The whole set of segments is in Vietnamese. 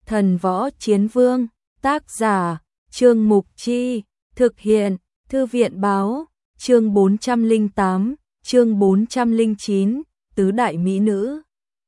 Thần Võ Chiến Vương, tác giả, Trương Mục Chi, thực hiện, Thư viện báo, chương 408, chương 409, tứ đại mỹ nữ.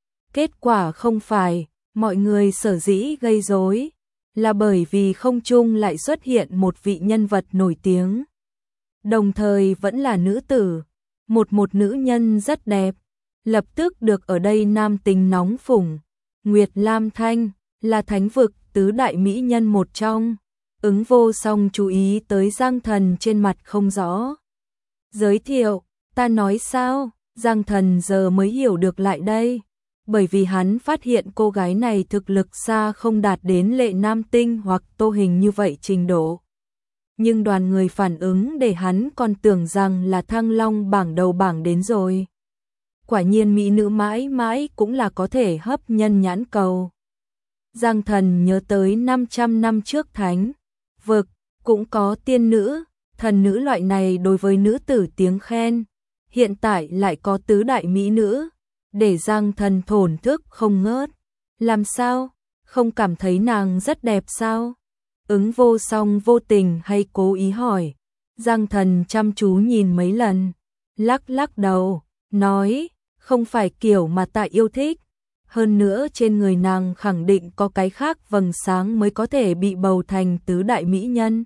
Kết quả không phải, mọi người sở dĩ gây rối, là bởi vì không trung lại xuất hiện một vị nhân vật nổi tiếng. Đồng thời vẫn là nữ tử, một nữ nhân rất đẹp, lập tức được ở đây nam tính nóng phủng. Nguyệt Lam Thanh là thánh vực tứ đại mỹ nhân một trong. Ứng Vô Song chú ý tới Giang Thần trên mặt không rõ. Giới thiệu, ta nói sao? Giang Thần giờ mới hiểu được lại đây. Bởi vì hắn phát hiện cô gái này thực lực xa không đạt đến Lệ Nam Tinh hoặc Tô Hình như vậy trình độ. Nhưng đoàn người phản ứng để hắn còn tưởng rằng là Thăng Long bảng đầu bảng đến rồi. Quả nhiên mỹ nữ mãi mãi cũng là có thể hấp nhân nhãn cầu. Giang Thần nhớ tới 500 năm trước thánh vực cũng có tiên nữ, thần nữ loại này đối với nữ tử tiếng khen. Hiện tại lại có tứ đại mỹ nữ, để Giang Thần thổn thức không ngớt. Làm sao? Không cảm thấy nàng rất đẹp sao? Ứng Vô Song vô tình hay cố ý hỏi. Giang Thần chăm chú nhìn mấy lần, lắc lắc đầu, nói, không phải kiểu mà ta yêu thích. Hơn nữa trên người nàng khẳng định có cái khác vầng sáng mới có thể bị bầu thành tứ đại mỹ nhân.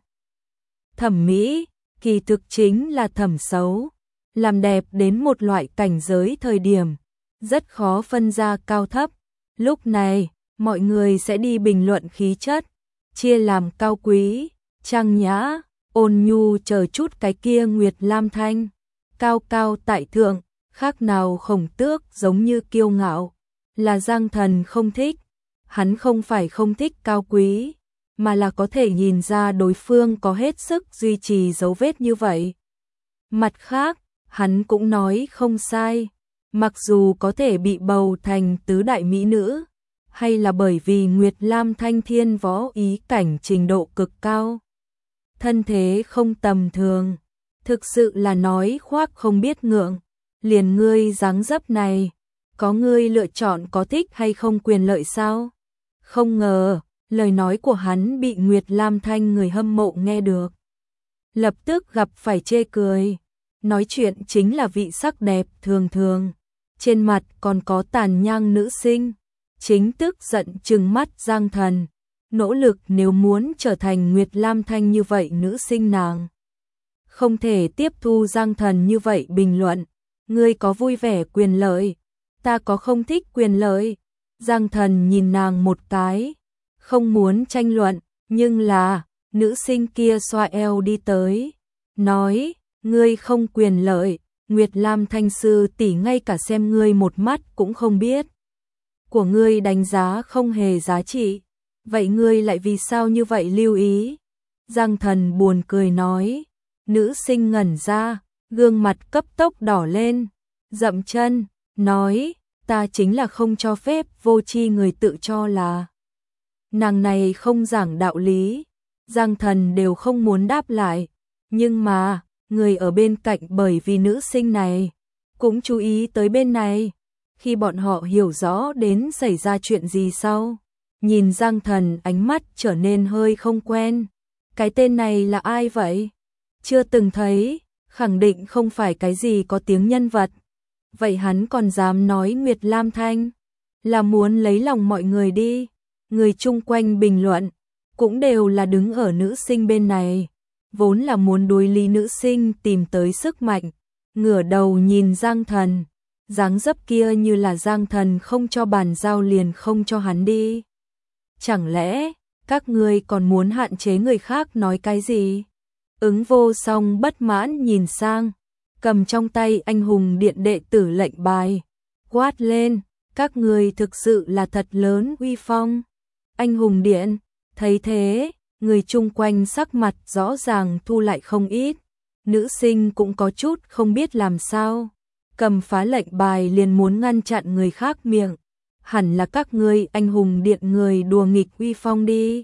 Thẩm mỹ, kỳ thực chính là thẩm xấu. Làm đẹp đến một loại cảnh giới thời điểm, rất khó phân ra cao thấp. Lúc này, mọi người sẽ đi bình luận khí chất, chia làm cao quý, trang nhã, ôn nhu chờ chút cái kia Nguyệt Lam Thanh. Cao cao tại thượng, khác nào Khổng Tước giống như kiêu ngạo. Là Giang Thần không thích. Hắn không phải không thích cao quý, mà là có thể nhìn ra đối phương có hết sức duy trì dấu vết như vậy. Mặt khác, hắn cũng nói không sai. Mặc dù có thể bị bầu thành tứ đại mỹ nữ, hay là bởi vì Nguyệt Lam Thanh thiên võ ý cảnh trình độ cực cao. Thân thế không tầm thường, thực sự là nói khoác không biết ngượng. Liền ngươi dáng dấp này, có ngươi lựa chọn có thích hay không quyền lợi sao? Không ngờ, lời nói của hắn bị Nguyệt Lam Thanh người hâm mộ nghe được. Lập tức gặp phải chê cười. Nói chuyện chính là vị sắc đẹp thường thường. Trên mặt còn có tàn nhang nữ sinh. Chính tức giận trừng mắt Giang Thần. Nỗ lực nếu muốn trở thành Nguyệt Lam Thanh như vậy nữ sinh nàng. Không thể tiếp thu Giang Thần như vậy bình luận. Ngươi có vui vẻ quyền lợi, ta có không thích quyền lợi. Giang Thần nhìn nàng một cái, không muốn tranh luận, nhưng là, nữ sinh kia xoa eo đi tới, nói, ngươi không quyền lợi, Nguyệt Lam Thanh sư tỷ ngay cả xem ngươi một mắt cũng không biết. Của ngươi đánh giá không hề giá trị, vậy ngươi lại vì sao như vậy lưu ý? Giang Thần buồn cười nói, nữ sinh ngẩn ra, gương mặt cấp tốc đỏ lên, dậm chân, nói, ta chính là không cho phép vô tri người tự cho là. Nàng này không giảng đạo lý, Giang Thần đều không muốn đáp lại, nhưng mà, người ở bên cạnh bởi vì nữ sinh này, cũng chú ý tới bên này. Khi bọn họ hiểu rõ đến xảy ra chuyện gì sau, nhìn Giang Thần ánh mắt trở nên hơi không quen. Cái tên này là ai vậy? Chưa từng thấy, khẳng định không phải cái gì có tiếng nhân vật. Vậy hắn còn dám nói Nguyệt Lam Thanh, là muốn lấy lòng mọi người đi. Người chung quanh bình luận, cũng đều là đứng ở nữ sinh bên này. Vốn là muốn đối lý nữ sinh tìm tới sức mạnh. Ngửa đầu nhìn Giang Thần, dáng dấp kia như là Giang Thần không cho bàn giao liền không cho hắn đi. Chẳng lẽ, các ngươi còn muốn hạn chế người khác nói cái gì? Ứng Vô Song bất mãn nhìn sang, cầm trong tay anh hùng điện đệ tử lệnh bài, quát lên, các người thực sự là thật lớn uy phong. Anh hùng điện, thấy thế, người chung quanh sắc mặt rõ ràng thu lại không ít, nữ sinh cũng có chút không biết làm sao, cầm phá lệnh bài liền muốn ngăn chặn người khác miệng, hẳn là các ngươi anh hùng điện người đùa nghịch uy phong đi.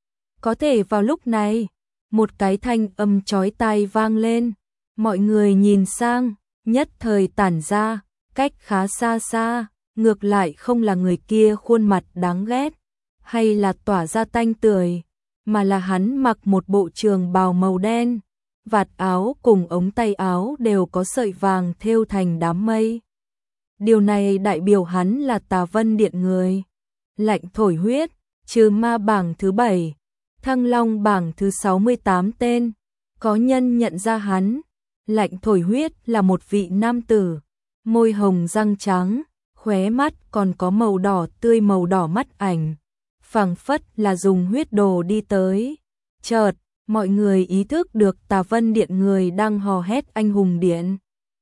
Có thể vào lúc này, một cái thanh âm chói tai vang lên, mọi người nhìn sang, nhất thời tản ra, cách khá xa xa, ngược lại không là người kia khuôn mặt đáng ghét. hay là tỏa ra tanh tưởi, mà là hắn mặc một bộ trường bào màu đen, vạt áo cùng ống tay áo đều có sợi vàng thêu thành đám mây. Điều này đại biểu hắn là Tà Vân Điện người. Lạnh thổi huyết, trừ ma bảng thứ 7, Thăng Long bảng thứ 68 tên, có nhân nhận ra hắn. Lạnh thổi huyết là một vị nam tử, môi hồng răng trắng, khóe mắt còn có màu đỏ tươi, màu đỏ mắt ảnh, phảng phất là dùng huyết đồ đi tới. Chợt, mọi người ý thức được Tà Vân Điện người đang hò hét anh hùng điện.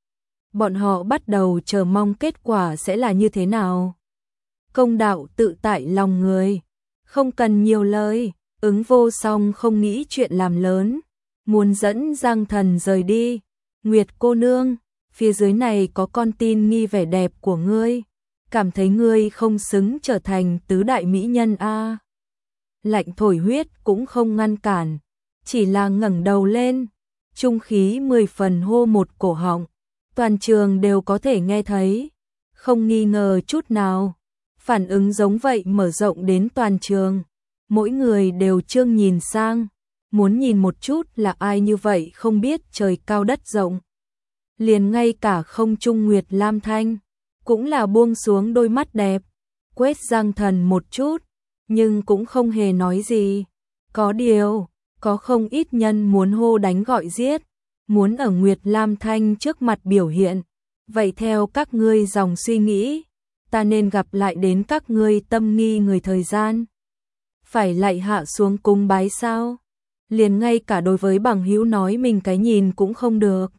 Bọn họ bắt đầu chờ mong kết quả sẽ là như thế nào. Công đạo tự tại lòng người, không cần nhiều lời. Ứng Vô Song không nghĩ chuyện làm lớn, muốn dẫn Giang Thần rời đi. Nguyệt cô nương, phía dưới này có con tin nghi vẻ đẹp của ngươi, cảm thấy ngươi không xứng trở thành tứ đại mỹ nhân a. Lạnh thổi huyết cũng không ngăn cản, chỉ là ngẩng đầu lên, trung khí 10 phần hô một cổ họng, toàn trường đều có thể nghe thấy, không nghi ngờ chút nào. Phản ứng giống vậy mở rộng đến toàn trường, mỗi người đều trương nhìn sang, muốn nhìn một chút là ai như vậy không biết trời cao đất rộng. Liền ngay cả không trung Nguyệt Lam Thanh cũng là buông xuống đôi mắt đẹp, quét Giang Thần một chút, nhưng cũng không hề nói gì. Có điều, có không ít nhân muốn hô đánh gọi giết, muốn ở Nguyệt Lam Thanh trước mặt biểu hiện. Vậy theo các ngươi dòng suy nghĩ, ta nên gặp lại đến các ngươi tâm nghi người thời gian, phải lại hạ xuống cung bái sao? Liền ngay cả đối với bằng hữu nói mình cái nhìn cũng không được.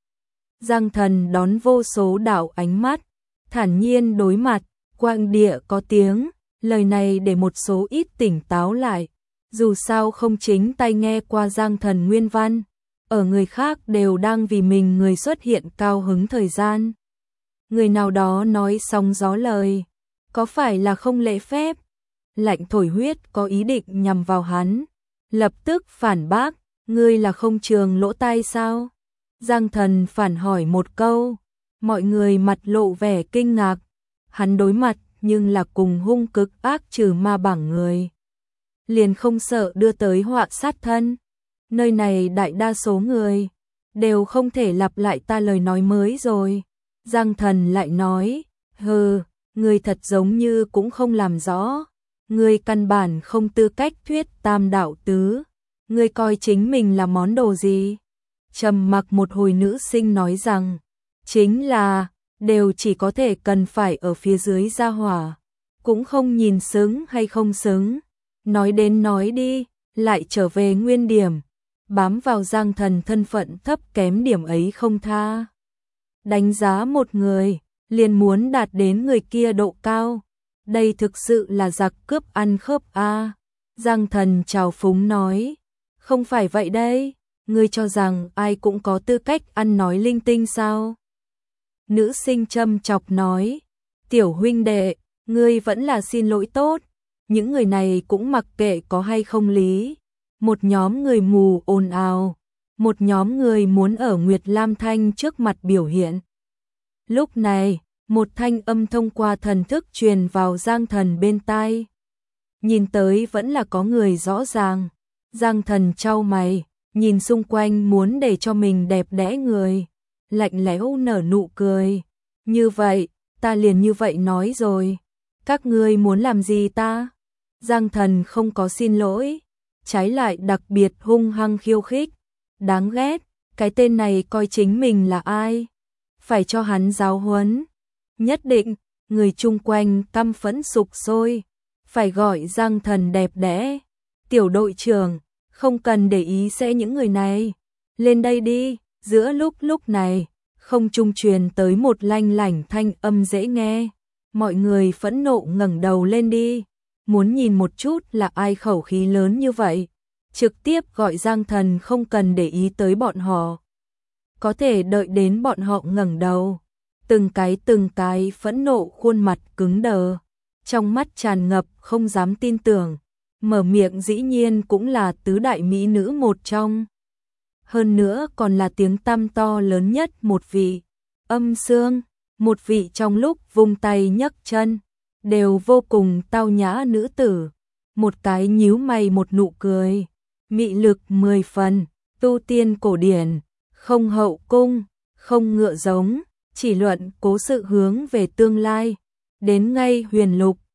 Giang Thần đón vô số đạo ánh mắt, thản nhiên đối mặt, quang địa có tiếng, lời này để một số ít tỉnh táo lại, dù sao không chính tay nghe qua Giang Thần nguyên văn, ở người khác đều đang vì mình người xuất hiện cao hứng thời gian. Người nào đó nói sóng gió lời, có phải là không lễ phép? Lạnh thổi huyết có ý định nhằm vào hắn, lập tức phản bác, ngươi là không trường lỗ tai sao? Giang Thần phản hỏi một câu, mọi người mặt lộ vẻ kinh ngạc, hắn đối mặt nhưng là cùng hung cực ác trừ ma bảng người. Liền không sợ đưa tới họa sát thân, nơi này đại đa số người đều không thể lặp lại ta lời nói mới rồi. Giang Thần lại nói, hừ, ngươi thật giống như cũng không làm rõ, ngươi căn bản không tư cách thuyết tam đạo tứ, ngươi coi chính mình là món đồ gì? Trầm mặc một hồi nữ sinh nói rằng, chính là, đều chỉ có thể cần phải ở phía dưới gia hỏa, cũng không nhìn xứng hay không xứng. Nói đến nói đi, lại trở về nguyên điểm, bám vào Giang Thần thân phận thấp kém điểm ấy không tha. Đánh giá một người, liền muốn đạt đến người kia độ cao. Đây thực sự là giặc cướp ăn khớp a. Giang Thần trào phúng nói, không phải vậy đây, ngươi cho rằng ai cũng có tư cách ăn nói linh tinh sao? Nữ sinh châm chọc nói, tiểu huynh đệ, ngươi vẫn là xin lỗi tốt, những người này cũng mặc kệ có hay không lý. Một nhóm người mù ồn ào, một nhóm người muốn ở Nguyệt Lam Thanh trước mặt biểu hiện. Lúc này, một thanh âm thông qua thần thức truyền vào Giang Thần bên tai. Nhìn tới vẫn là có người rõ ràng. Giang Thần chau mày, nhìn xung quanh muốn để cho mình đẹp đẽ người, lạnh lẽo nở nụ cười. Như vậy, ta liền như vậy nói rồi. Các ngươi muốn làm gì ta? Giang Thần không có xin lỗi, trái lại đặc biệt hung hăng khiêu khích. Đáng ghét, cái tên này coi chính mình là ai? Phải cho hắn giáo huấn. Nhất định, người chung quanh căm phẫn sục sôi, phải gọi Giang Thần đẹp đẽ. Tiểu đội trưởng, không cần để ý sẽ những người này. Lên đây đi. Giữa lúc này, không trung truyền tới một lanh lảnh thanh âm dễ nghe. Mọi người phẫn nộ ngẩng đầu lên đi, muốn nhìn một chút là ai khẩu khí lớn như vậy. Trực tiếp gọi Giang Thần không cần để ý tới bọn họ. Có thể đợi đến bọn họ ngẩng đầu, từng cái phẫn nộ khuôn mặt cứng đờ, trong mắt tràn ngập không dám tin tưởng, mở miệng dĩ nhiên cũng là tứ đại mỹ nữ một trong. Hơn nữa còn là tiếng tăm to lớn nhất một vị, Âm Sương, một vị trong lúc vung tay nhấc chân, đều vô cùng tao nhã nữ tử. một cái nhíu mày một nụ cười, mị lực 10 phần, tu tiên cổ điển, không hậu cung, không ngựa giống, chỉ luận cố sự hướng về tương lai, đến ngay huyền lục,